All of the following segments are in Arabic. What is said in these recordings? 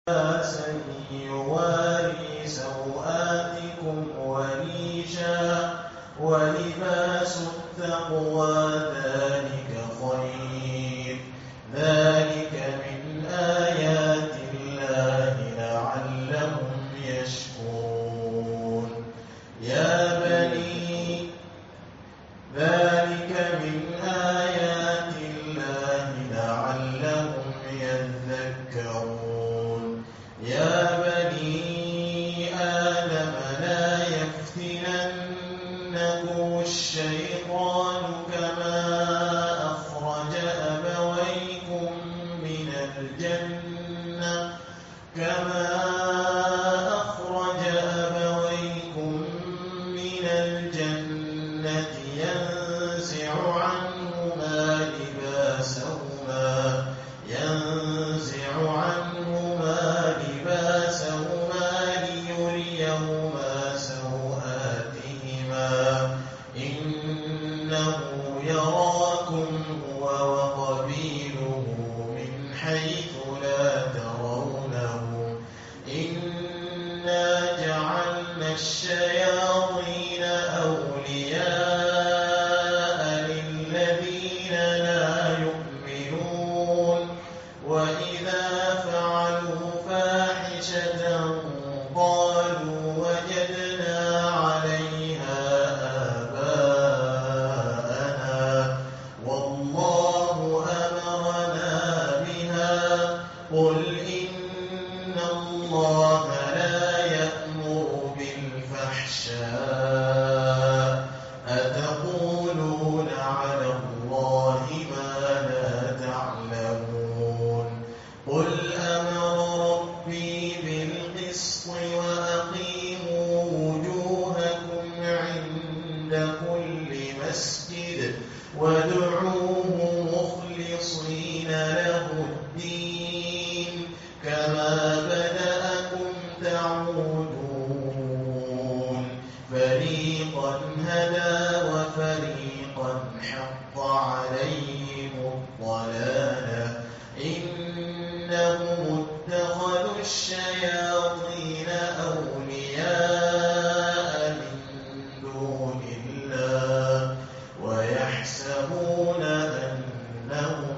لباسا يواري سوآتكم وريشا ولباس التقوى ذلك خير ذلك من آيات الله لعلهم يشكرون ذلك من آيات الله لعلهم يذكرون يا بني آدم لا يفتننكم الشيطان كما أخرج أبويكم من الجنة ينزع عنهما لباسهما ليريهما سوآتهما إنه يراكم هو وقبيله من حيث لا ترونهم إنا جعلنا الشياطين أولياء للذين لا يؤمنون وإذا فعلوا فاحشة قالوا وجدنا عليها آباءنا والله أمرنا بها قل إن الله لا يأمر بالفحشاء أتقولون على الله ما لا تعلمون قل أمر ربي بالقسط وأقيموا وجوهكم عند كل مسجد وادعوه مخلصين له الدين كما بدأكم تعودون فريقا هدى وفريقا حق عليهم الضلالة إنهم اتخذوا الشياطين أولياء من دون الله ويحسبون أنهم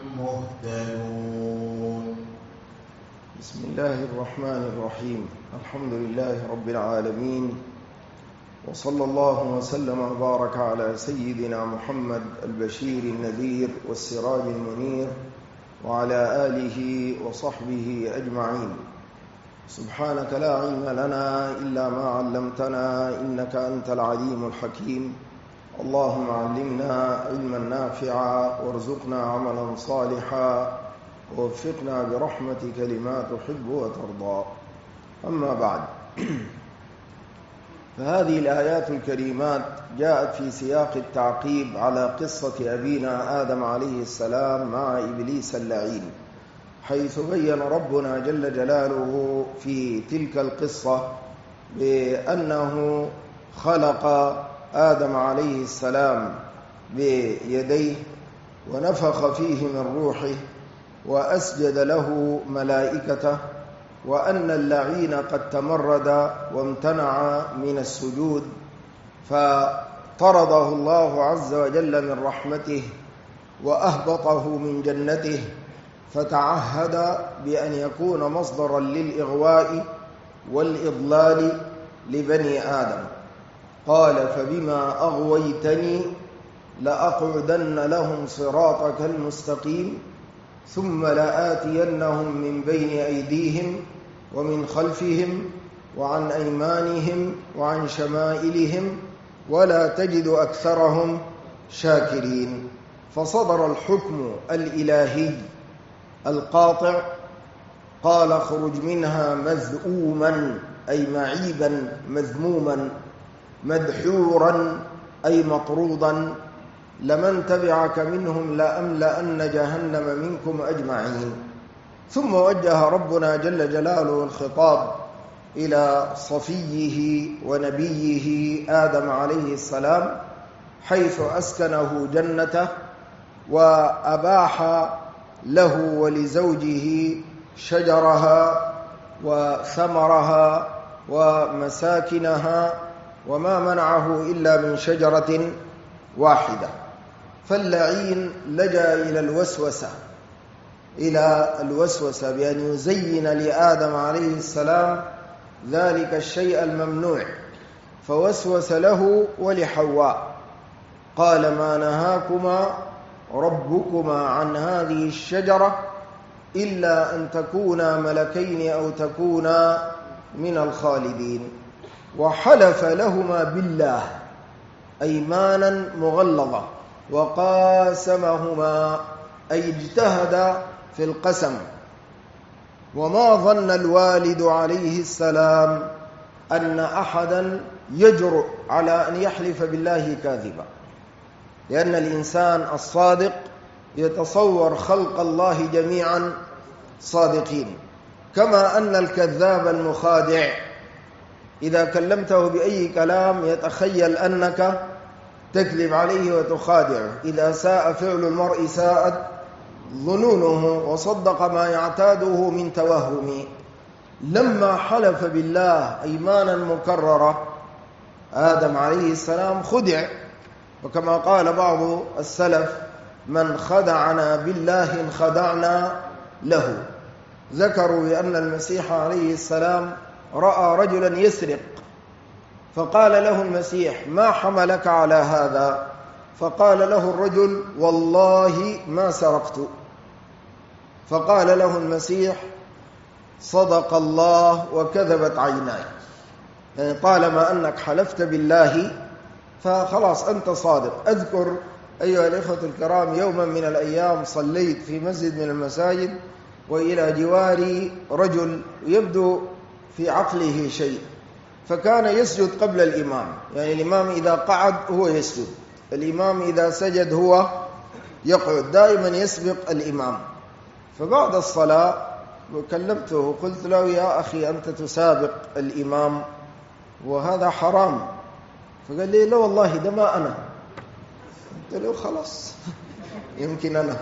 مهتدون. بسم الله الرحمن الرحيم. الحمد لله رب العالمين وصلى الله وسلم وبارك على سيدنا محمد البشير النذير والسراج المنير وعلى آله وصحبه أجمعين. سبحانك لا علم لنا إلا ما علمتنا إنك أنت العليم الحكيم. اللهم علمنا علما نافعا وارزقنا عملا صالحا ووفقنا برحمتك لما تحب وترضى. أما بعد، فهذه الآيات الكريمات جاءت في سياق التعقيب على قصة أبينا آدم عليه السلام مع إبليس اللعين، حيث بين ربنا جل جلاله في تلك القصة بأنه خلق آدم عليه السلام بيديه ونفخ فيه من روحه وأسجد له ملائكته، وأن اللعين قد تمرد وامتنع من السجود فطرده الله عز وجل من رحمته وأهبطه من جنته، فتعهد بأن يكون مصدرا للإغواء والإضلال لبني آدم. قال فبما أغويتني لأقعدن لهم صراطك المستقيم ثم لآتينهم من بين أيديهم ومن خلفهم وعن أيمانهم وعن شمائلهم ولا تجد أكثرهم شاكرين. فصدر الحكم الإلهي القاطع، قال اخرج منها مذءوما أي معيبا مذموما، مدحورا أي مطرودا، لمن تبعك منهم لأملأن جهنم منكم أجمعين. ثم وجه ربنا جل جلاله الخطاب إلى صفيه ونبيه آدم عليه السلام، حيث أسكنه جنته وأباح له ولزوجه شجرها وثمرها ومساكنها، وما منعه إلا من شجرة واحدة. فاللعين لجأ إلى الوسوسة بأن يزين لآدم عليه السلام ذلك الشيء الممنوع، فوسوس له ولحواء قال: ما نهاكما ربكما عن هذه الشجرة إلا أن تكونا ملكين أو تكونا من الخالدين. وحلف لهما بالله أيمانا مغلظة وقاسمهما، أي اجتهد في القسم. وما ظن الوالد عليه السلام أن أحدا يجرؤ على أن يحلف بالله كاذبا، لأن الإنسان الصادق يتصور خلق الله جميعا صادقين، كما أن الكذاب المخادع إذا كلمته بأي كلام يتخيل أنك تكذب عليه وتخادعه. إذا ساء فعل المرء ساءت ظنونه، وصدق ما يعتاده من توهم. لما حلف بالله أيمانا مكررة آدم عليه السلام خدع، وكما قال بعض السلف: من خدعنا بالله انخدعنا له. ذكروا بأن المسيح عليه السلام رأى رجلا يسرق، فقال له المسيح: ما حملك على هذا؟ فقال له الرجل: والله ما سرقت. فقال له المسيح: صدق الله وكذبت عيناي. يعني طالما أنك حلفت بالله فخلاص أنت صادق. أذكر أيها الإخوة الكرام يوما من الأيام صليت في مسجد من المساجد، وإلى جواري رجل يبدو في عقله شيء، فكان يسجد قبل الإمام. يعني الإمام إذا قعد هو يسجد، الإمام إذا سجد هو يقعد، دائما يسبق الإمام. فبعد الصلاة وكلمته قلت له: يا أخي أنت تسابق الإمام وهذا حرام. فقال لي: لا والله ده ما أنا. قلت له: خلاص يمكن أنا.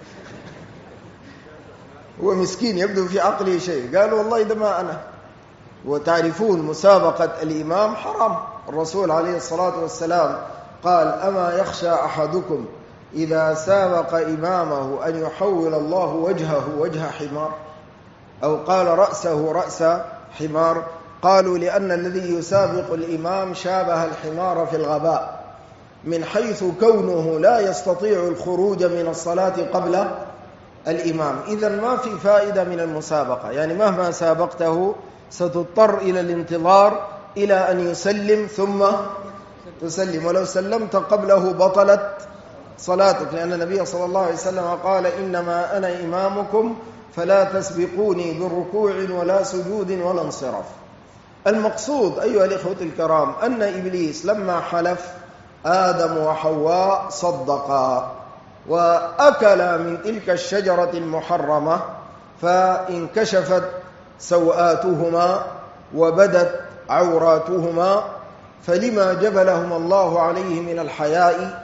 هو مسكين يبدو في عقله شيء، قال: والله ده ما أنا. وتعرفون مسابقة الإمام حرام. الرسول عليه الصلاة والسلام قال: أما يخشى أحدكم إذا سابق إمامه أن يحول الله وجهه وجه حمار، أو قال رأسه رأس حمار. قالوا: لأن الذي يسابق الإمام شابه الحمار في الغباء، من حيث كونه لا يستطيع الخروج من الصلاة قبل الإمام. إذن ما في فائدة من المسابقة، يعني مهما سابقته ستضطر إلى الانتظار إلى أن يسلم ثم تسلم، ولو سلمت قبله بطلت صلاتك، لأن النبي صلى الله عليه وسلم قال: إنما أنا إمامكم فلا تسبقوني بالركوع ولا سجود ولا انصراف. المقصود أيها الإخوة الكرام أن إبليس لما حلف آدم وحواء صدقا وأكلا من تلك الشجرة المحرمة، فانكشفت سوآتهما وبدت عوراتهما، فلما جبلهما الله عليه من الحياء،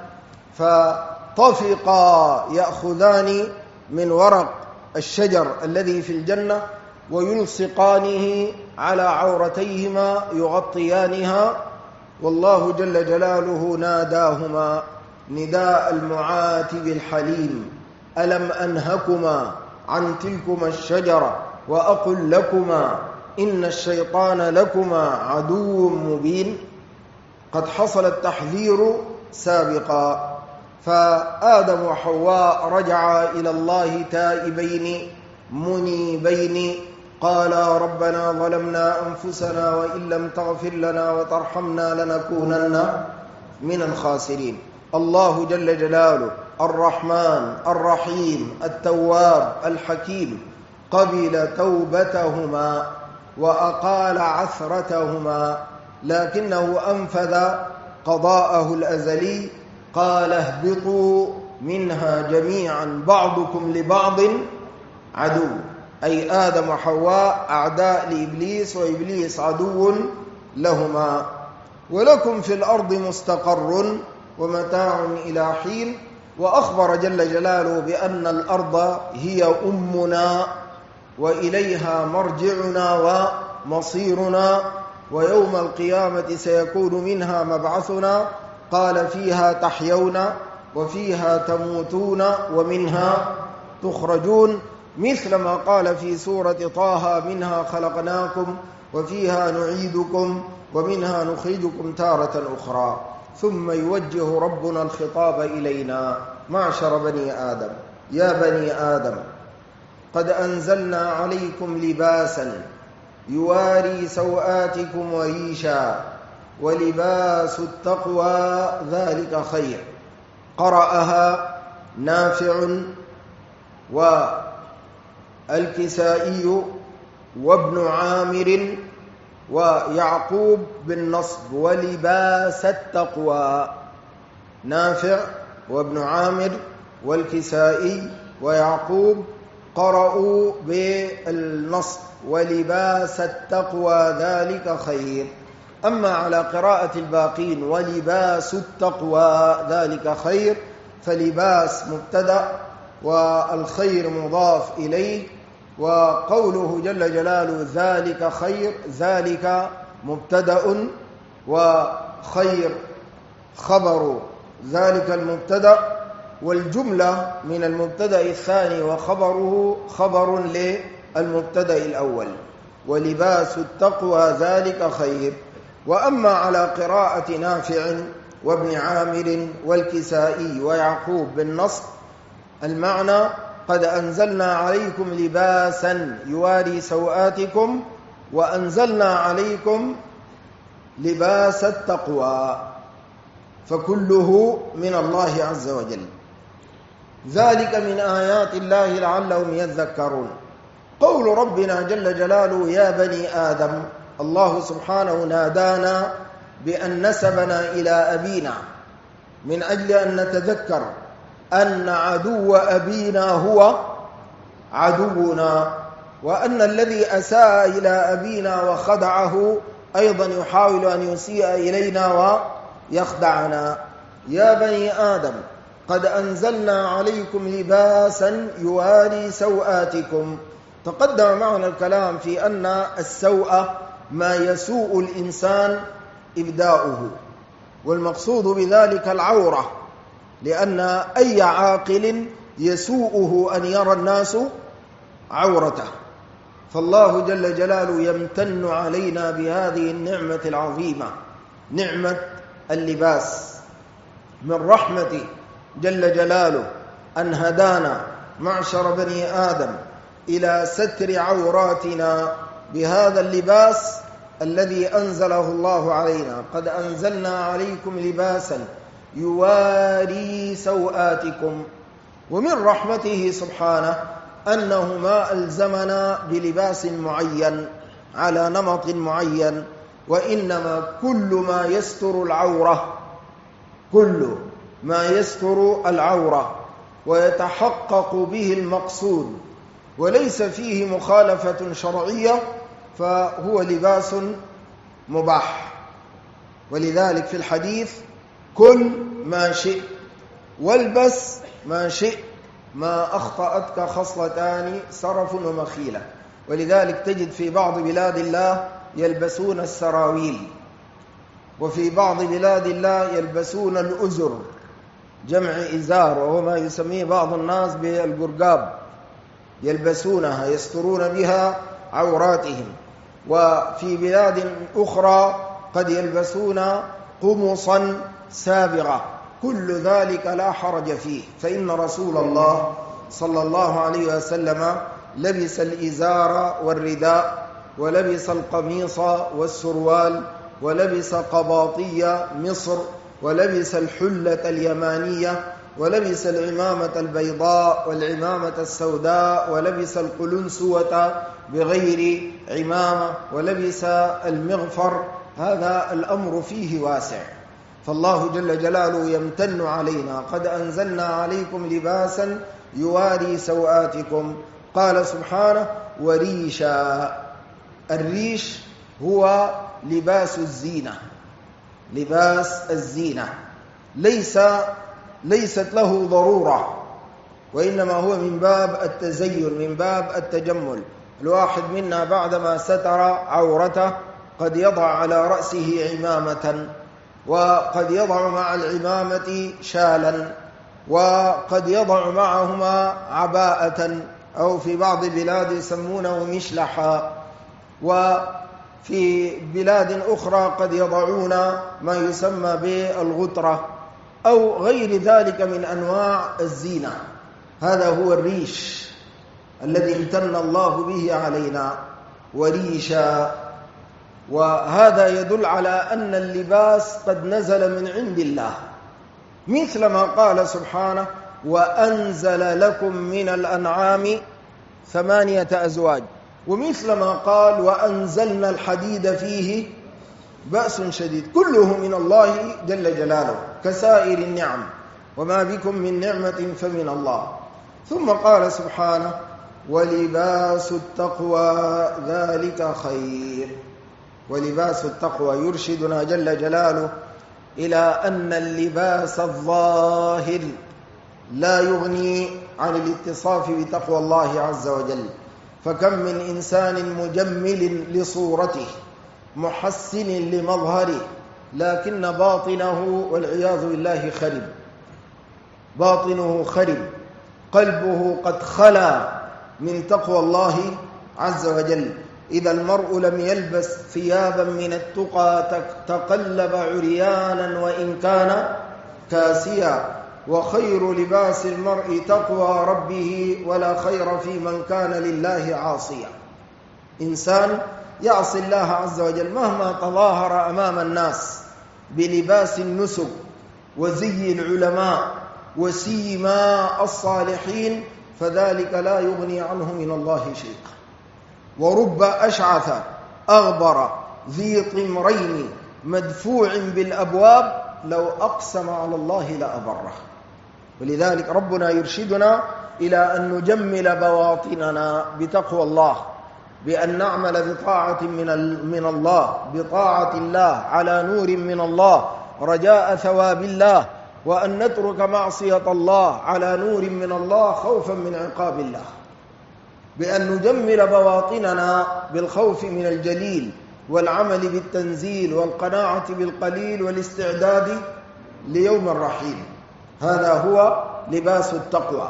فطفقا يأخذان من ورق الشجر الذي في الجنة ويلصقانه على عورتيهما يغطيانها، والله جل جلاله ناداهما نداء المعاتب الحليم: ألم أنهكما عن تلكما الشجرة وأقل لكما إن الشيطان لكما عدو مبين. قد حصل التحذير سابقا، فآدم وحواء رجعا إلى الله تائبين منيبين، قالا: ربنا ظلمنا أنفسنا وإن لم تغفر لنا وترحمنا لنكونن من الخاسرين. الله جل جلاله الرحمن الرحيم التواب الحكيم قبل توبتهما وأقال عثرتهما، لكنه أنفذ قضاءه الأزلي. قال: اهبطوا منها جميعا بعضكم لبعض عدو، أي آدم وحواء أعداء لإبليس، وإبليس عدو لهما. ولكم في الأرض مستقر ومتاع إلى حين. وأخبر جل جلاله بأن الأرض هي أمنا وإليها مرجعنا ومصيرنا، ويوم القيامة سيكون منها مبعثنا، قال فيها تحيون وفيها تموتون ومنها تخرجون، مثل ما قال في سورة طه: منها خلقناكم وفيها نعيدكم ومنها نخرجكم تارة أخرى. ثم يوجه ربنا الخطاب إلينا: معشر بني آدم، يا بني آدم، قد أنزلنا عليكم لباسا يواري سوآتكم وريشا ولباس التقوى ذلك خير. قرأها نافع والكسائي وابن عامر ويعقوب بالنصب: ولباس التقوى. نافع وابن عامر والكسائي ويعقوب قرأوا بالنصب: ولباس التقوى ذلك خير. أما على قراءة الباقين: ولباس التقوى ذلك خير، فلباس مبتدأ والخير مضاف إليه، وقوله جل جلاله ذلك خير، ذلك مبتدأ وخير خبر ذلك المبتدأ، والجملة من المبتدأ الثاني وخبره خبر للمبتدأ الأول: ولباس التقوى ذلك خير. وأما على قراءة نافع وابن عامر والكسائي ويعقوب بالنصب، المعنى: قد أنزلنا عليكم لباسا يواري سوآتكم، وأنزلنا عليكم لباس التقوى، فكله من الله عز وجل. ذلك من آيات الله لعلهم يذكرون. قول ربنا جل جلاله: يا بني آدم، الله سبحانه نادانا بأن نسبنا إلى أبينا من أجل أن نتذكر أن عدو أبينا هو عدونا، وأن الذي أساء إلى أبينا وخدعه أيضا يحاول أن يسيء إلينا ويخدعنا. يا بني آدم، قد أنزلنا عليكم لباسا يواري سوآتكم. تقدم معنا الكلام في أن السوء ما يسوء الإنسان إبداؤه، والمقصود بذلك العورة، لأن أي عاقل يسوءه أن يرى الناس عورته. فالله جل جلاله يمتن علينا بهذه النعمة العظيمة، نعمة اللباس. من رحمته جل جلاله أن هدانا معشر بني آدم إلى ستر عوراتنا بهذا اللباس الذي أنزله الله علينا. قد أنزلنا عليكم لباسا يواري سوآتكم. ومن رحمته سبحانه أنه ما ألزمنا بلباس معين على نمط معين، وإنما كل ما يستر العورة، كل ما يستر العورة ويتحقق به المقصود وليس فيه مخالفة شرعية فهو لباس مباح. ولذلك في الحديث: كل ما شئت والبس ما شئت، ما أخطأتك خصلتان سرف ومخيلة. ولذلك تجد في بعض بلاد الله يلبسون السراويل، وفي بعض بلاد الله يلبسون الأزر، جمع إزار، وهو ما يسميه بعض الناس بالقرقاب، يلبسونها يسترون بها عوراتهم. وفي بلاد أخرى قد يلبسون قمصا سابغة. كل ذلك لا حرج فيه، فإن رسول الله صلى الله عليه وسلم لبس الإزار والرداء، ولبس القميص والسروال، ولبس قباطية مصر، ولبس الحلة اليمانية، ولبس العمامة البيضاء والعمامة السوداء، ولبس القلنسوة بغير عمامة، ولبس المغفر. هذا الأمر فيه واسع. فالله جل جلاله يمتن علينا: قد أنزلنا عليكم لباسا يواري سوآتكم. قال سبحانه: وريشا. الريش هو لباس الزينة، لباس الزينة، ليست له ضرورة، وإنما هو من باب التزين، من باب التجمل. الواحد منا بعدما ستر عورته قد يضع على رأسه عمامة، وقد يضع مع العمامة شالا، وقد يضع معهما عباءة، أو في بعض البلاد يسمونه مشلحا، وفي بلاد أخرى قد يضعون ما يسمى بالغطرة أو غير ذلك من أنواع الزينة. هذا هو الريش الذي امتن الله به علينا، وريشا. وهذا يدل على أن اللباس قد نزل من عند الله، مثل ما قال سبحانه: وأنزل لكم من الأنعام 8 أزواج، ومثل ما قال: وأنزلنا الحديد فيه بأس شديد. كله من الله جل جلاله كسائر النعم، وما بكم من نعمة فمن الله. ثم قال سبحانه: ولباس التقوى ذلك خير. ولباس التقوى يرشدنا جل جلاله إلى أن اللباس الظاهر لا يغني عن الاتصاف بتقوى الله عز وجل، فكم من إنسان مجمل لصورته محسن لمظهره، لكن باطنه والعياذ بالله خرب، باطنه خرب، قلبه قد خلا من تقوى الله عز وجل. إذا المرء لم يلبس ثيابا من التقى تقلب عريانا وإن كان كاسيا، وخير لباس المرء تقوى ربه، ولا خير في من كان لله عاصيا. إنسان يعصي الله عز وجل مهما تظاهر أمام الناس بلباس النسك وزي العلماء وسيما الصالحين، فذلك لا يغني عنه من الله شيئا. ورب أشعث أغبر ذي طمرين مدفوع بالأبواب لو أقسم على الله لأبره. ولذلك ربنا يرشدنا إلى أن نجمل بواطننا بتقوى الله، بأن نعمل بطاعة من الله، بطاعة الله على نور من الله رجاء ثواب الله، وأن نترك معصية الله على نور من الله خوفا من عقاب الله، بأن نجمل بواطننا بالخوف من الجليل والعمل بالتنزيل والقناعة بالقليل والاستعداد ليوم الرحيل. هذا هو لباس التقوى.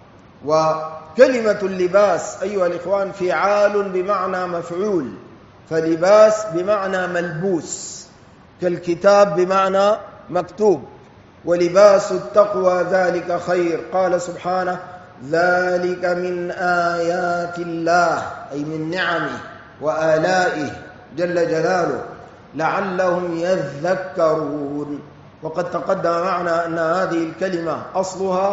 وكلمة اللباس أيها الإخوان فعال بمعنى مفعول، فلباس بمعنى ملبوس، كالكتاب بمعنى مكتوب. ولباس التقوى ذلك خير. قال سبحانه: ذلك من آيات الله، أي من نعمه وآلائه جل جلاله، لعلهم يذكرون. وقد تقدم معنا أن هذه الكلمة أصلها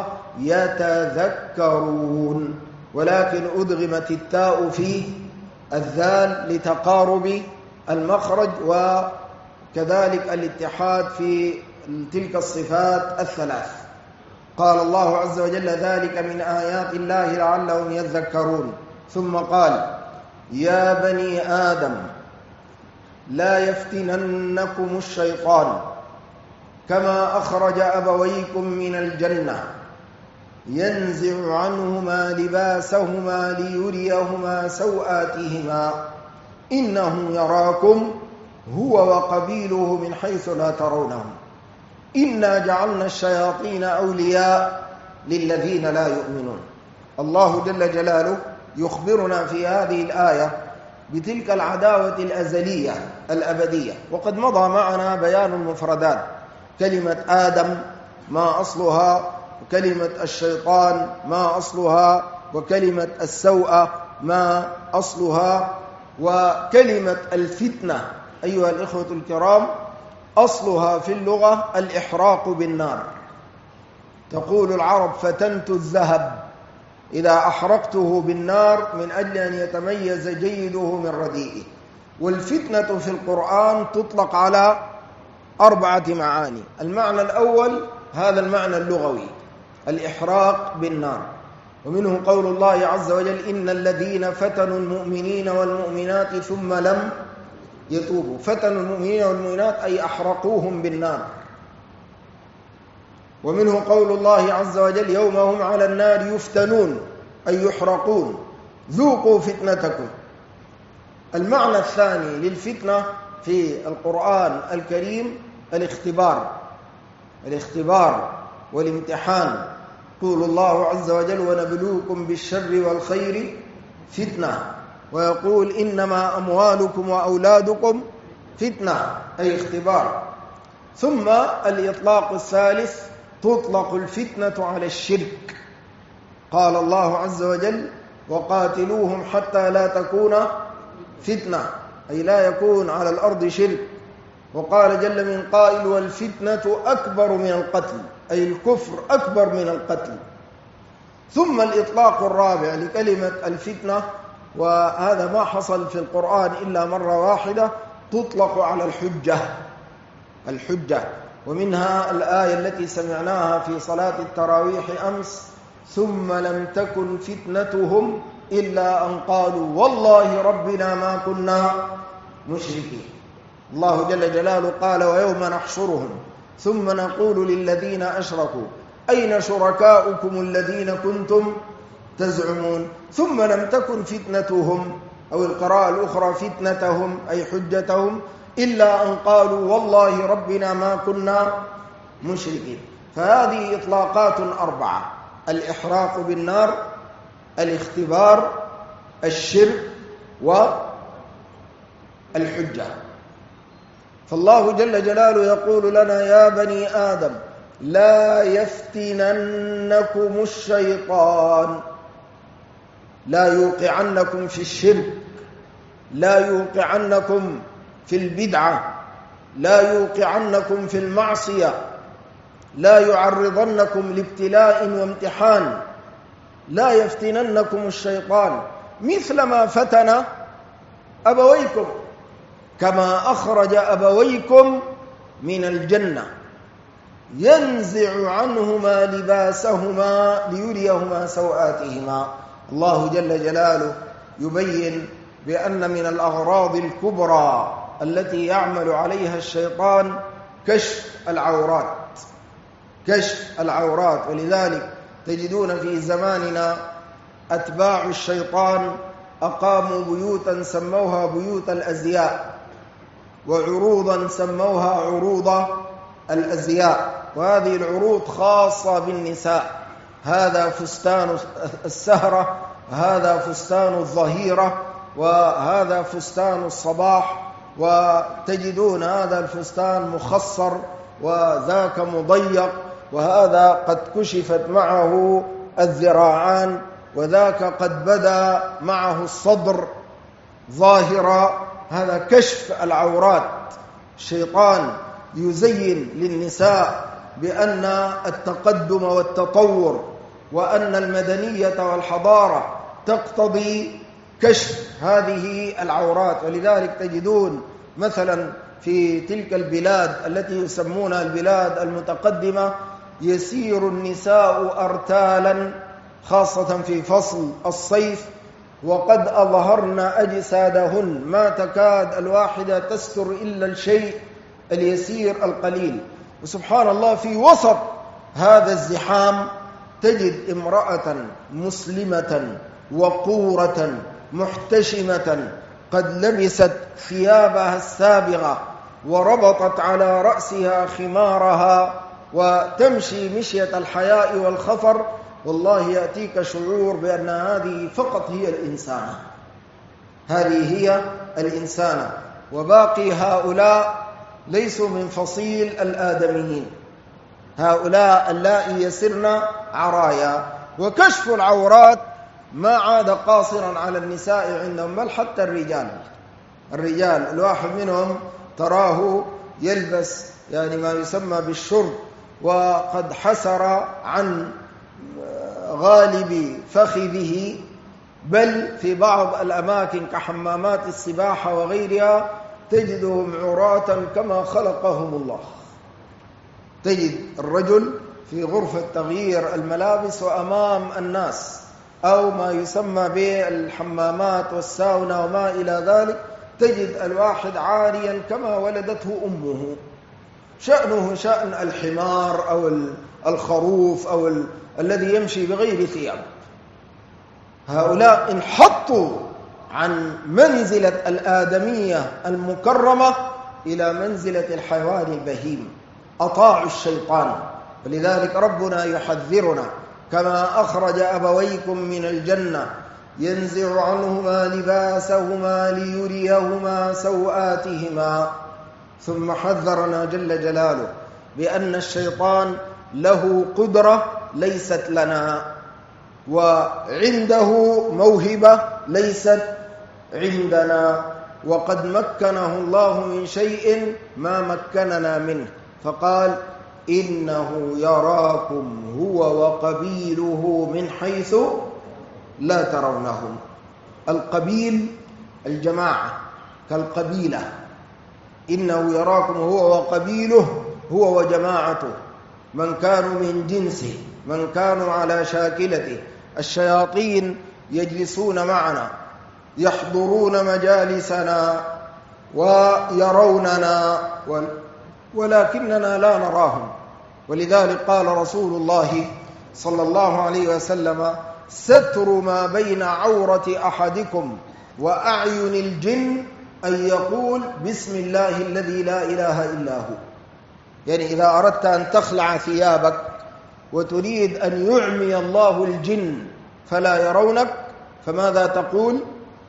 يتذكرون، ولكن أدغمت التاء في الذال لتقارب المخرج، وكذلك الاتحاد في تلك الصفات الثلاث. قال الله عز وجل: ذلك من آيات الله لعلهم يذكرون. ثم قال: يا بني آدم لا يفتننكم الشيطان كما أخرج أبويكم من الجنة ينزع عنهما لباسهما ليريهما سوآتهما إنه يراكم هو وقبيله من حيث لا ترونهم إنا جعلنا الشياطين أولياء للذين لا يؤمنون. الله جل جلاله يخبرنا في هذه الآية بتلك العداوة الأزلية الأبدية. وقد مضى معنا بيان المفردات: كلمة آدم ما أصلها، وكلمة الشيطان ما أصلها، وكلمة السوء ما أصلها، وكلمة الفتنة أيها الإخوة الكرام أصلها في اللغة الإحراق بالنار. تقول العرب: فتنت الذهب إذا أحرقته بالنار من أجل أن يتميز جيده من رديئه. والفتنة في القرآن تطلق على 4 معاني. المعنى الأول هذا المعنى اللغوي، الإحراق بالنار، ومنه قول الله عز وجل: إن الذين فتنوا المؤمنين والمؤمنات ثم لم يتوبوا. فتنوا المؤمنين والمؤمنات أي أحرقوهم بالنار. ومنه قول الله عز وجل: يوم هم على النار يفتنون أي يحرقون. ذوقوا فتنتكم. المعنى الثاني للفتنة في القرآن الكريم الاختبار والامتحان. يقول الله عز وجل: ونبلوكم بالشر والخير فتنة، ويقول: إنما أموالكم وأولادكم فتنة، أي اختبار. ثم الإطلاق الثالث: تطلق الفتنة على الشرك. قال الله عز وجل: وقاتلوهم حتى لا تكون فتنة، أي لا يكون على الأرض شرك. وقال جل من قائل: والفتنة أكبر من القتل، أي الكفر أكبر من القتل. ثم الإطلاق الرابع لكلمة الفتنة، وهذا ما حصل في القرآن إلا مرة واحدة، تطلق على الحجة. ومنها الآية التي سمعناها في صلاة التراويح أمس: ثم لم تكن فتنتهم إلا أن قالوا والله ربنا ما كنا مشركين. الله جل جلاله قال: ويوم نحشرهم ثم نقول للذين أشركوا أين شركاؤكم الذين كنتم تزعمون. ثم لم تكن فتنتهم، أو القراءة الأخرى فتنتهم أي حجتهم، إلا أن قالوا والله ربنا ما كنا مشركين. فهذه إطلاقات 4: الإحراق بالنار، الاختبار، الشرك، والحجة. فالله جل جلاله يقول لنا: يا بني آدم لا يفتننكم الشيطان، لا يوقعنكم في الشرك، لا يوقعنكم في البدعة، لا يوقعنكم في المعصية، لا يعرضنكم لابتلاء وامتحان، لا يفتننكم الشيطان مثل ما فتن أبويكم، كما أخرج أبويكم من الجنة ينزع عنهما لباسهما ليريهما سوآتهما. الله جل جلاله يبين بأن من الأغراض الكبرى التي يعمل عليها الشيطان كشف العورات. ولذلك تجدون في زماننا أتباع الشيطان أقاموا بيوتا سموها بيوت الأزياء، وعروضا سموها عروض الأزياء، وهذه العروض خاصة بالنساء. هذا فستان السهرة، هذا فستان الظهيرة، وهذا فستان الصباح، وتجدون هذا الفستان مخصر وذاك مضيق، وهذا قد كشفت معه الذراعان، وذاك قد بدا معه الصدر ظاهرا. هذا كشف العورات. الشيطان يزين للنساء بأن التقدم والتطور وأن المدنية والحضارة تقتضي كشف هذه العورات. ولذلك تجدون مثلا في تلك البلاد التي يسمونها البلاد المتقدمة يسير النساء أرتالا، خاصة في فصل الصيف، وقد أظهرن أجسادهن، ما تكاد الواحدة تستر إلا الشيء اليسير القليل. وسبحان الله في وسط هذا الزحام تجد امرأة مسلمة وقورة محتشمة قد لبست ثيابها السابغة وربطت على رأسها خمارها وتمشي مشية الحياء والخفر. والله يأتيك شعور بأن هذه فقط هي الإنسانة، هذه هي الإنسانة، وباقي هؤلاء ليسوا من فصيل الآدميين، هؤلاء اللائي يسرن عرايا. وكشف العورات ما عاد قاصرا على النساء عندهم، بل حتى الرجال الواحد منهم تراه يلبس يعني ما يسمى بالشرب، وقد حسر عن غالب فخذه، بل في بعض الأماكن كحمامات السباحة وغيرها تجدهم عراة كما خلقهم الله. تجد الرجل في غرفة تغيير الملابس وأمام الناس، أو ما يسمى بالحمامات والساونا وما إلى ذلك، تجد الواحد عاريا كما ولدته أمه، شأنه شأن الحمار أو الخروف أو الذي يمشي بغير ثياب. هؤلاء انحطوا عن منزلة الآدمية المكرمة إلى منزلة الحيوان البهيم، أطاعوا الشيطان. ولذلك ربنا يحذرنا: كما أخرج أبويكم من الجنة ينزع عنهما لباسهما ليريهما سوآتهما. ثم حذرنا جل جلاله بأن الشيطان له قدرة ليست لنا، وعنده موهبة ليست عندنا، وقد مكنه الله من شيء ما مكننا منه، فقال: إنه يراكم هو وقبيله من حيث لا ترونهم. القبيل الجماعة كالقبيلة، إنه يراكم هو وقبيله، هو وجماعته، من كانوا من جنسه، من كانوا على شاكلته. الشياطين يجلسون معنا، يحضرون مجالسنا ويروننا، ولكننا لا نراهم. ولذلك قال رسول الله صلى الله عليه وسلم: ستر ما بين عورة أحدكم وأعين الجن أن يقول بسم الله الذي لا إله إلا هو. يعني إذا أردت أن تخلع ثيابك وتريد أن يعمي الله الجن فلا يرونك، فماذا تقول؟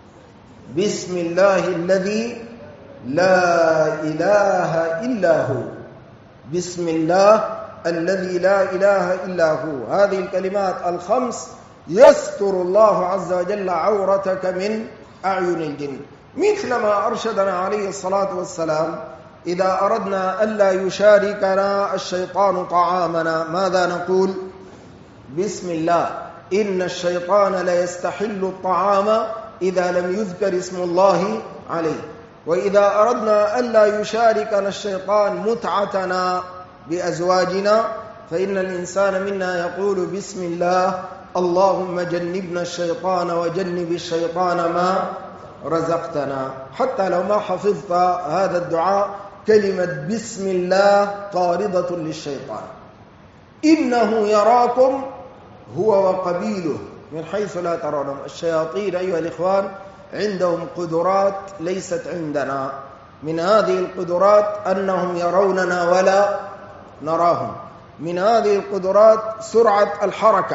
بسم الله الذي لا إله إلا هو، بسم الله الذي لا إله إلا هو. هذه الكلمات الخمس يستر الله عز وجل عورتك من أعين الجن، مثل ما أرشدنا عليه الصلاة والسلام: إذا أردنا ألا يشاركنا الشيطان طعامنا ماذا نقول؟ بسم الله. إن الشيطان ليستحل الطعام إذا لم يذكر اسم الله عليه. وإذا أردنا ألا يشاركنا الشيطان متعتنا بأزواجنا فإن الإنسان منا يقول بسم الله: اللهم جنبنا الشيطان وجنب الشيطان ما رزقتنا. حتى لو ما حفظت هذا الدعاء، كلمة بسم الله طاردة للشيطان. إنه يراكم هو وقبيله من حيث لا ترونهم. الشياطين أيها الإخوان عندهم قدرات ليست عندنا. من هذه القدرات أنهم يروننا ولا نراهم. من هذه القدرات سرعة الحركة.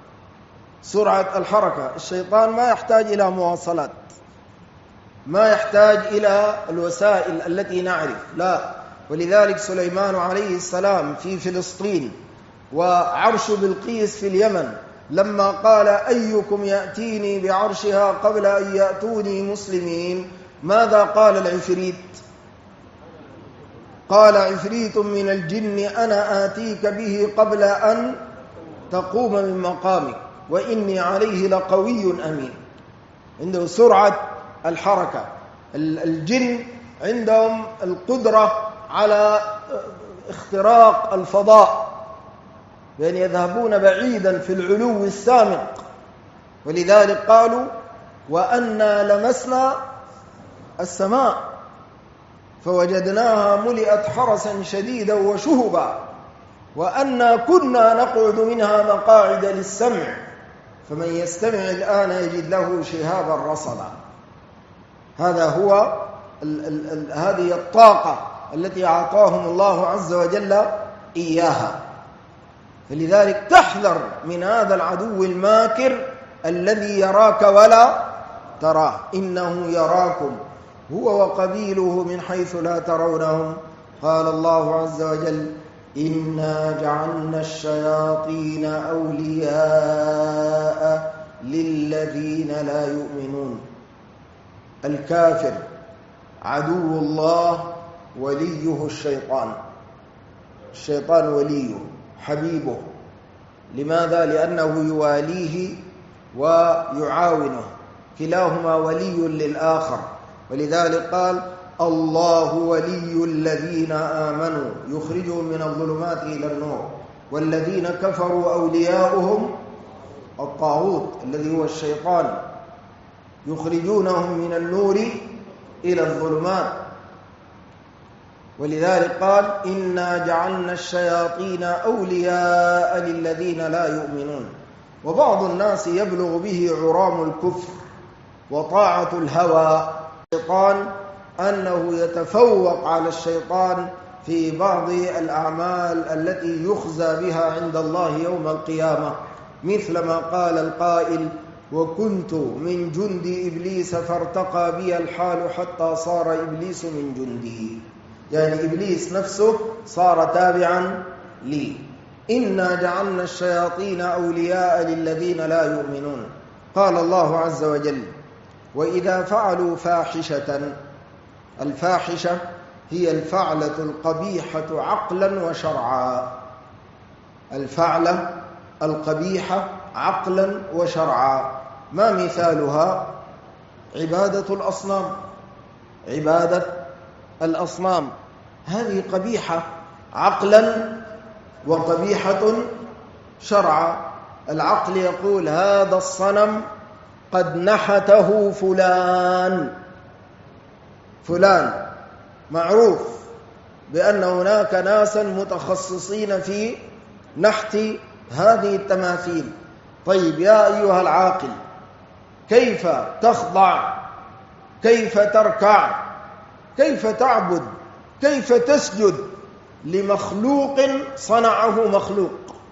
سرعة الحركة. الشيطان ما يحتاج إلى مواصلات، ما يحتاج إلى الوسائل التي نعرف، لا. ولذلك سليمان عليه السلام في فلسطين وعرش بلقيس في اليمن لما قال: أيكم يأتيني بعرشها قبل أن يأتوني مسلمين، ماذا قال العفريت؟ قال عفريت من الجن أنا آتيك به قبل أن تقوم من مقامك وإني عليه لقوي أمين. عنده سرعة الحركة. الجن عندهم القدرة على اختراق الفضاء، يعني يذهبون بعيدا في العلو السامق. ولذلك قالوا: وأنا لمسنا السماء فوجدناها ملئت حرسا شديدا وشهبا وأنا كنا نقعد منها مقاعد للسمع فمن يستمع الآن يجد له شهابا رصدا. هذا هو هذه الطاقة التي أعطاهم الله عز وجل إياها. فلذلك تحذر من هذا العدو الماكر الذي يراك ولا تراه. إنه يراكم هو وقبيله من حيث لا ترونهم. قال الله عز وجل: إنا جعلنا الشياطين أولياء للذين لا يؤمنون. الكافر عدو الله وليه الشيطان. الشيطان وليه حبيبه. لماذا؟ لأنه يواليه ويعاونه، كلاهما ولي للآخر. ولذلك قال: الله ولي الذين آمنوا يخرجهم من الظلمات إلى النور والذين كفروا أولياؤهم الطاغوت الذي هو الشيطان يخرجونهم من النور إلى الظلمات. ولذلك قال: إنا جعلنا الشياطين أولياء للذين لا يؤمنون. وبعض الناس يبلغ به عرام الكفر وطاعة الهوى الشيطان، أنه يتفوق على الشيطان في بعض الأعمال التي يخزى بها عند الله يوم القيامة، مثل ما قال القائل: وكنت من جند إبليس فارتقى بي الحال حتى صار إبليس من جندي، يعني إبليس نفسه صار تابعا لي. إنا جعلنا الشياطين أولياء للذين لا يؤمنون. قال الله عز وجل: وإذا فعلوا فاحشة، الفاحشة هي الفعلة القبيحة عقلا وشرعا، الفعلة القبيحة عقلا وشرعا. ما مثالها؟ عبادة الأصنام، عبادة الأصنام هذه قبيحة عقلا وقبيحة شرعا. العقل يقول: هذا الصنم قد نحته فلان، فلان معروف بأن هناك ناسا متخصصين في نحت هذه التماثيل. طيب يا أيها العاقل، كيف تخضع، كيف تركع، كيف تعبد، كيف تسجد لمخلوق صنعه مخلوق؟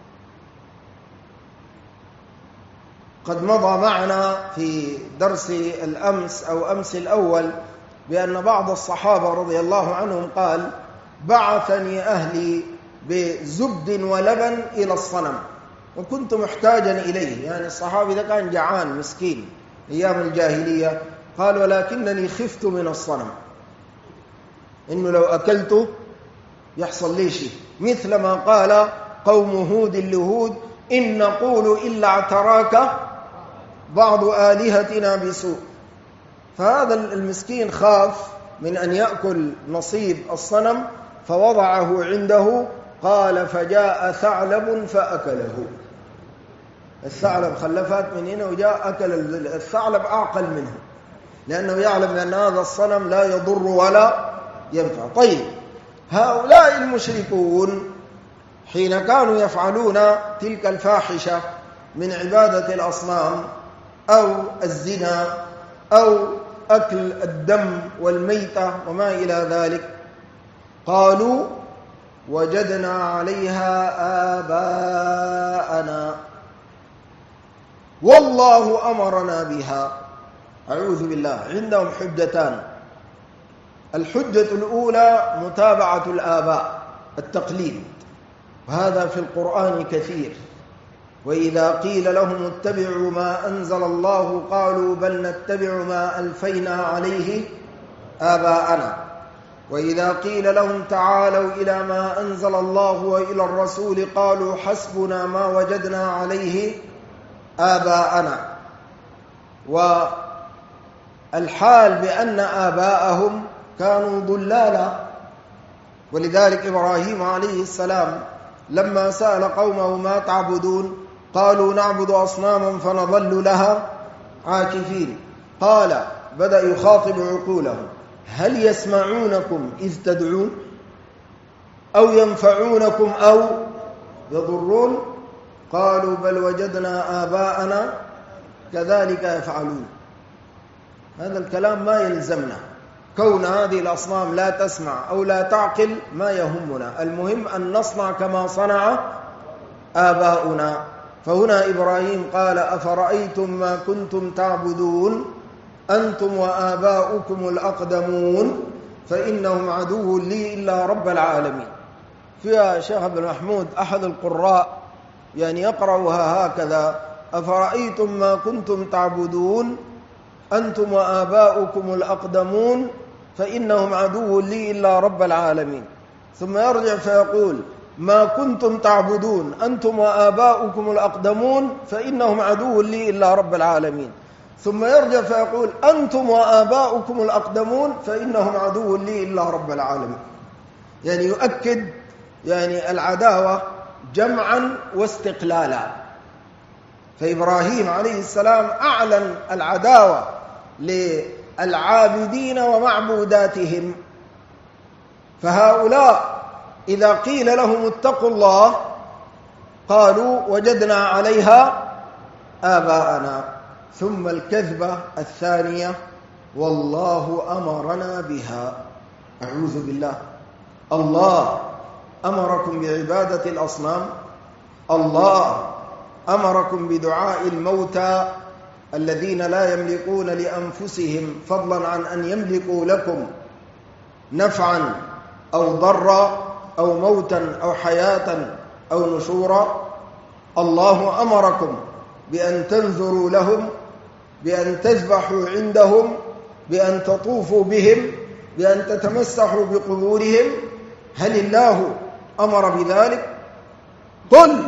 قد مضى معنا في درس الأمس أو أمس الأول بأن بعض الصحابة رضي الله عنهم قال: بعثني أهلي بزبد ولبن إلى الصنم وكنت محتاجا إليه. يعني الصحابي ده كان جعان مسكين أيام الجاهلية، قال: ولكنني خفت من الصنم، إنه لو أكلته يحصل لي شيء، مثل ما قال قوم هود لهود: إن نقول إلا اعتراك بعض آلهتنا بسوء. فهذا المسكين خاف من أن يأكل نصيب الصنم فوضعه عنده. قال: فجاء ثعلب فأكله. الثعلب خلفات من هنا وجاء أكل الثعلب أعقل منه، لأنه يعلم أن هذا الصنم لا يضر ولا ينفع. طيب، هؤلاء المشركون حين كانوا يفعلون تلك الفاحشة من عبادة الأصنام أو الزنا أو أكل الدم والميتة وما إلى ذلك، قالوا: وجدنا عليها آباءنا والله أمرنا بها. أعوذ بالله. عندهم حجتان: الحجة الأولى متابعة الآباء، التقليد، وهذا في القرآن كثير. وإذا قيل لهم اتبعوا ما أنزل الله قالوا بل نتبع ما ألفينا عليه آباءنا. وإذا قيل لهم تعالوا إلى ما أنزل الله وإلى الرسول قالوا حسبنا ما وجدنا عليه آباءنا. والحال بأن آباءهم كانوا ضلالا. ولذلك إبراهيم عليه السلام لما سأل قومه: ما تعبدون؟ قالوا: نعبد أصناما فنظل لها عاكفين. قال، بدأ يخاطب عقولهم: هل يسمعونكم إذ تدعون أو ينفعونكم أو يضرون؟ قالوا: بل وجدنا آباءنا كذلك يفعلون. هذا الكلام ما يلزمنا، كون هذه الأصنام لا تسمع أو لا تعقل ما يهمنا، المهم أن نصنع كما صنع آباؤنا. فهنا إبراهيم قال: أفرأيتم ما كنتم تعبدون أنتم وآباؤكم الأقدمون فإنهم عدو لي إلا رب العالمين. فيها شيخ عبد المحمود أحد القراء يعني يقرأها هكذا: أفرأيتم ما كنتم تعبدون أنتم وآباؤكم الأقدمون فإنهم عدو لي إلا رب العالمين. ثم يرجع فيقول: ما كنتم تعبدون أنتم وآباؤكم الأقدمون فإنهم عدو لي إلا رب العالمين. ثم يرجع فيقول: أنتم وآباؤكم الأقدمون فإنهم عدو لي إلا رب العالمين. يعني يؤكد يعني العداوة جمعا واستقلالا. فإبراهيم عليه السلام أعلن العداوة للعابدين ومعبوداتهم. فهؤلاء إذا قيل لهم اتقوا الله قالوا: وجدنا عليها آباءنا. ثم الكذبة الثانية: والله أمرنا بها. أعوذ بالله، الله أمركم بعبادة الأصنام؟ الله أمركم بدعاء الموتى الذين لا يملكون لأنفسهم فضلا عن أن يملكوا لكم نفعا أو ضرا أو موتا أو حياة أو نشورا؟ الله أمركم بأن تنذروا لهم، بأن تذبحوا عندهم، بأن تطوفوا بهم، بأن تتمسحوا بقبورهم. هل الله أمر بذلك؟ قل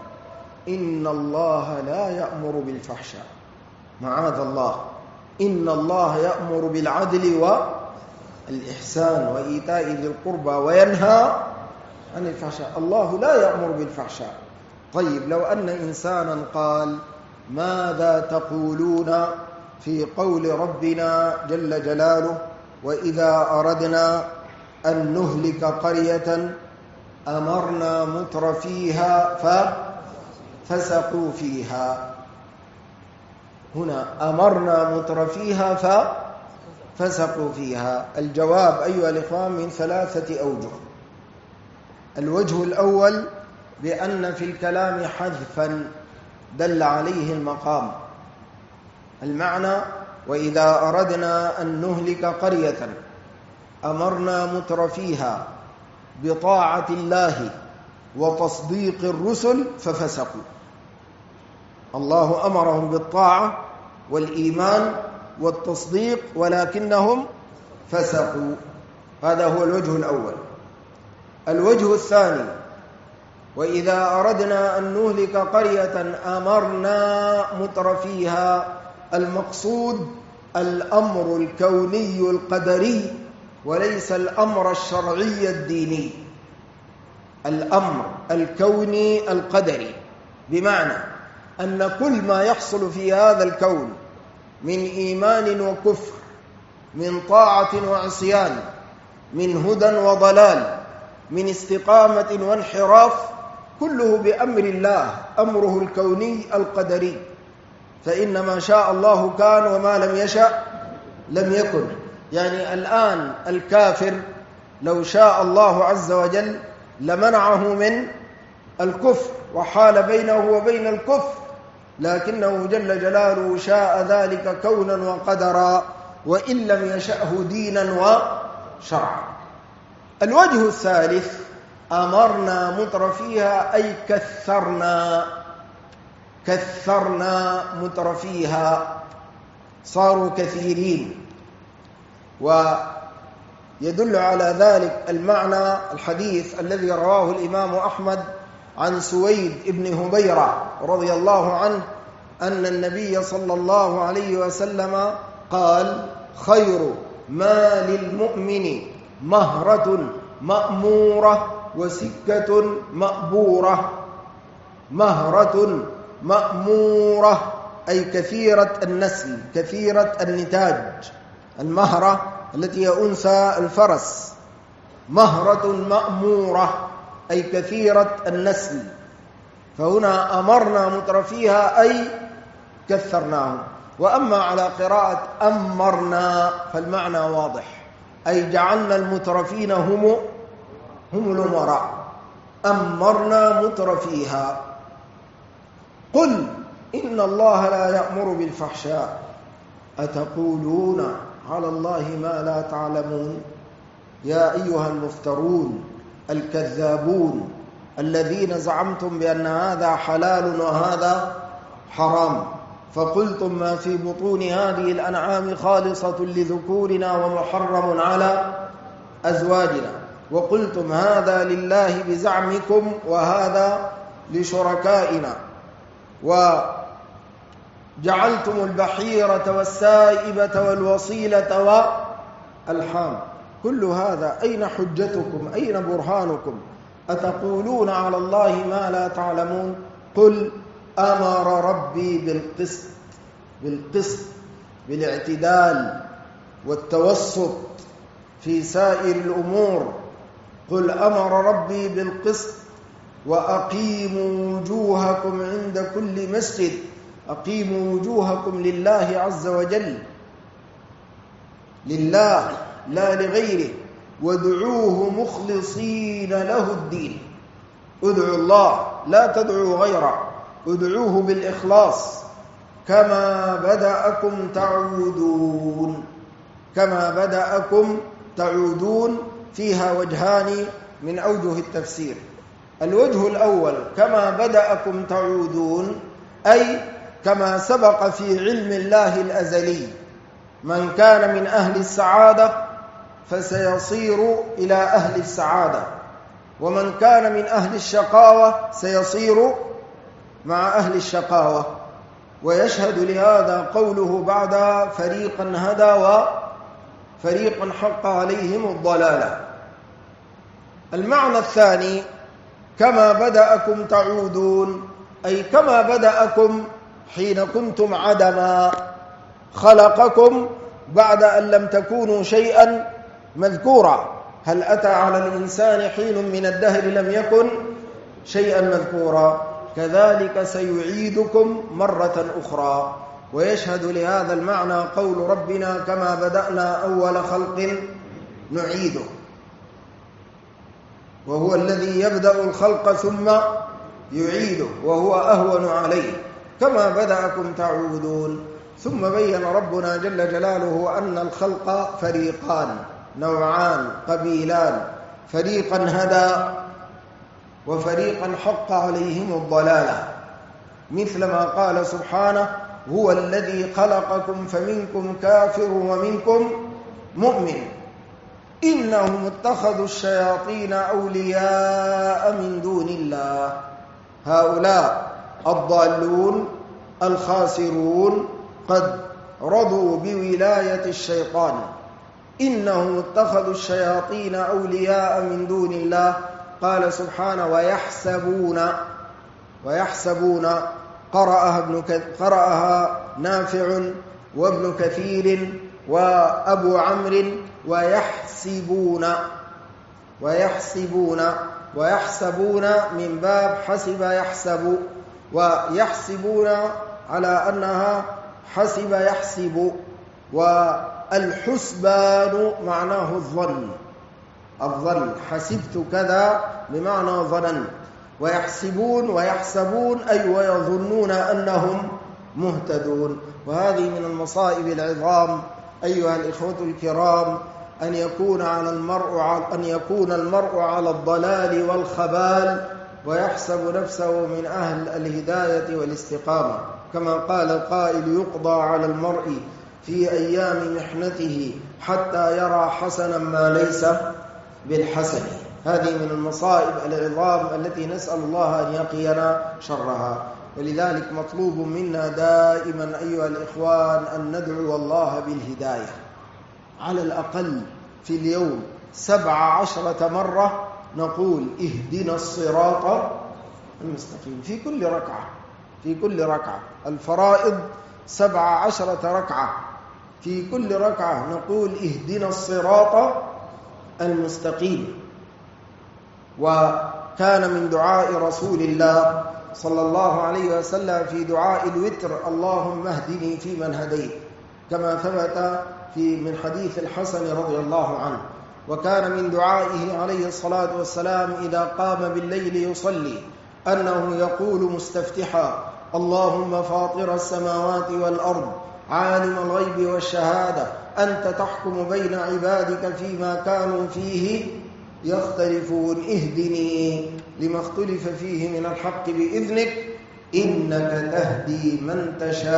إن الله لا يأمر بالفحشاء، معاذ الله، إن الله يأمر بالعدل والإحسان وإيتاء ذي القربى وينهى عن الفحشاء. الله لا يأمر بالفحشاء. طيب، لو أن إنسانا قال: ماذا تقولون في قول ربنا جل جلاله: وإذا أردنا أن نهلك قرية أمرنا متر فيها ففسقوا فيها. هنا أمرنا متر فيها ففسقوا فيها. الجواب أيها الإخوان من 3 أوجه. الوجه الأول: بأن في الكلام حذفا دل عليه المقام. المعنى: وإذا أردنا أن نهلك قرية أمرنا متر فيها بطاعة الله وتصديق الرسل ففسقوا. الله أمرهم بالطاعة والإيمان والتصديق ولكنهم فسقوا. هذا هو الوجه الأول. الوجه الثاني: وإذا أردنا أن نهلك قرية أمرنا متر فيها. المقصود الأمر الكوني القدري وليس الأمر الشرعي الديني. الأمر الكوني القدري بمعنى أن كل ما يحصل في هذا الكون من إيمان وكفر، من طاعة وعصيان، من هدى وضلال، من استقامة وانحراف، كله بأمر الله، أمره الكوني القدري. فإن ما شاء الله كان وما لم يشأ لم يكن. يعني الآن الكافر لو شاء الله عز وجل لمنعه من الكفر وحال بينه وبين الكفر، لكنه جل جلاله شاء ذلك كونا وقدرا، وإن لم يشأه دينا وشرعا. الوجه الثالث: أمرنا متر فيها أي كثرنا متر فيها، صاروا كثيرين. ويدل على ذلك المعنى الحديث الذي رواه الإمام أحمد عن سويد بن هبيرة رضي الله عنه أن النبي صلى الله عليه وسلم قال: خير ما للمؤمن مهرة مأمورة وسكة مأبورة. مهرة مأمورة أي كثيرة النسل، كثيرة النتاج. المهرة التي هي أنثى الفرس. مهرة مأمورة أي كثيرة النسل. فهنا أمرنا متر فيها أي كثرناه. وأما على قراءة أمرنا فالمعنى واضح، أي جعلنا المترفين هم الأمراء. أمرنا متر فيها. قل إن الله لا يأمر بالفحشاء أتقولون على الله ما لا تعلمون. يا أيها المفترون الكذابون الذين زعمتم بأن هذا حلال وهذا حرام، فقلتم ما في بطون هذه الأنعام خالصة لذكورنا ومحرم على أزواجنا، وقلتم هذا لله بزعمكم وهذا لشركائنا، وجعلتم البحيرة والسائبة والوصيلة والحام. كل هذا أين حجتكم؟ أين برهانكم؟ أتقولون على الله ما لا تعلمون. قل أمر ربي بالقسط بالاعتدال والتوسط في سائر الأمور. قل أمر ربي بالقسط وأقيموا وجوهكم عند كل مسجد. أقيموا وجوهكم لله عز وجل، لله لا لغيره، وادعوه مخلصين له الدين. ادعوا الله لا تدعوا غيره، ادعوه بالإخلاص. كما بدأكم تعودون، كما بدأكم تعودون فيها وجهان من أوجه التفسير. الوجه الأول كما بدأكم تعودون، أي كما سبق في علم الله الأزلي، من كان من أهل السعادة فسيصير إلى أهل السعادة، ومن كان من أهل الشقاوة سيصير مع أهل الشقاوة. ويشهد لهذا قوله بعد فريقا هدى وفريقا حق عليهم الضلالة. المعنى الثاني كما بدأكم تعودون، أي كما بدأكم حين كنتم عدما، خلقكم بعد أن لم تكونوا شيئا مذكورا. هل أتى على الإنسان حين من الدهر لم يكن شيئا مذكورا؟ كذلك سيعيدكم مرة أخرى. ويشهد لهذا المعنى قول ربنا كما بدأنا أول خلق نعيده، وهو الذي يبدأ الخلق ثم يعيده وهو أهون عليه. كما بدأكم تعودون. ثم بين ربنا جل جلاله أن الخلق فريقان، نوعان، قبيلان، فريقا هدى وفريقا حق عليهم الضلالة، مثل ما قال سبحانه هو الذي خلقكم فمنكم كافر ومنكم مؤمن إنهم اتخذوا الشياطين أولياء من دون الله. هؤلاء الضالون الخاسرون قد رضوا بولاية الشيطان، إنهم اتخذوا الشياطين أولياء من دون الله. قال سبحانه ويحسبون قرأها نافع وابن كثير وأبو عمرو ويحسبون من باب حسب يحسب، ويحسبون على أنها حسب يحسب. والحسبان معناه الظن، حسبت كذا بمعنى ظنن. ويحسبون ويحسبون أي ويظنون أنهم مهتدون. وهذه من المصائب العظام أيها الإخوة الكرام أن يكون المرء على الضلال والخبال ويحسب نفسه من أهل الهداية والاستقامة. كما قال القائل يقضى على المرء في أيام محنته حتى يرى حسنا ما ليس بالحسن. هذه من المصائب العظام التي نسأل الله أن يقينا شرها. ولذلك مطلوب منا دائما أيها الإخوان أن ندعو الله بالهداية، على الأقل في اليوم 17 مرة نقول اهدنا الصراط المستقيم في كل ركعة. الفرائض 17 ركعة، في كل ركعة نقول اهدنا الصراط المستقيم. وكان من دعاء رسول الله صلى الله عليه وسلم في دعاء الوتر اللهم اهدني فيمن هديت، كما ثبت من حديث الحسن رضي الله عنه. وكان من دعائه عليه الصلاة والسلام إذا قام بالليل يصلي أنه يقول مستفتحا اللهم فاطر السماوات والأرض عالم الغيب والشهادة أنت تحكم بين عبادك فيما كانوا فيه يختلفون اهدني لما اختلف فيه من الحق بإذنك إنك تهدي من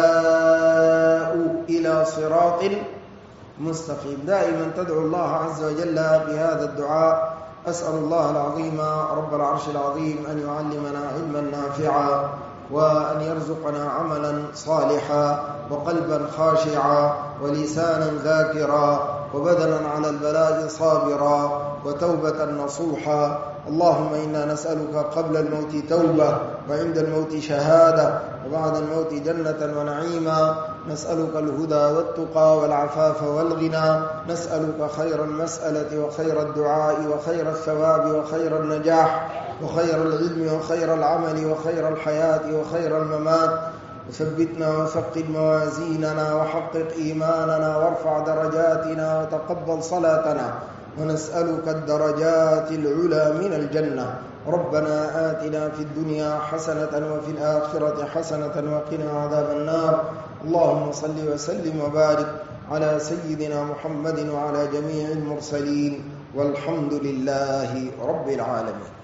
تشاء إلى صراط مستقيم. دائما تدعو الله عز وجل بهذا الدعاء. أسأل الله العظيم رب العرش العظيم أن يعلمنا علما نافعا، وأن يرزقنا عملا صالحا، وقلبا خاشعا، ولسانا ذاكرا، وبدنا على البلاء صابرا، وتوبة نصوحا. اللهم إنا نسألك قبل الموت توبة، وعند الموت شهادة، وبعد الموت جنة ونعيما. نسألك الهدى والتقى والعفاف والغنى. نسألك خير المسألة وخير الدعاء وخير الثواب وخير النجاح وخير العلم وخير العمل وخير الحياة وخير الممات. وثبتنا وثقل موازيننا وحقق إيماننا وارفع درجاتنا وتقبل صلاتنا، ونسألك الدرجات العلى من الجنة. ربنا آتنا في الدنيا حسنة وفي الآخرة حسنة وقنا عذاب النار. اللهم صل وسلم وبارك على سيدنا محمد وعلى جميع المرسلين، والحمد لله رب العالمين.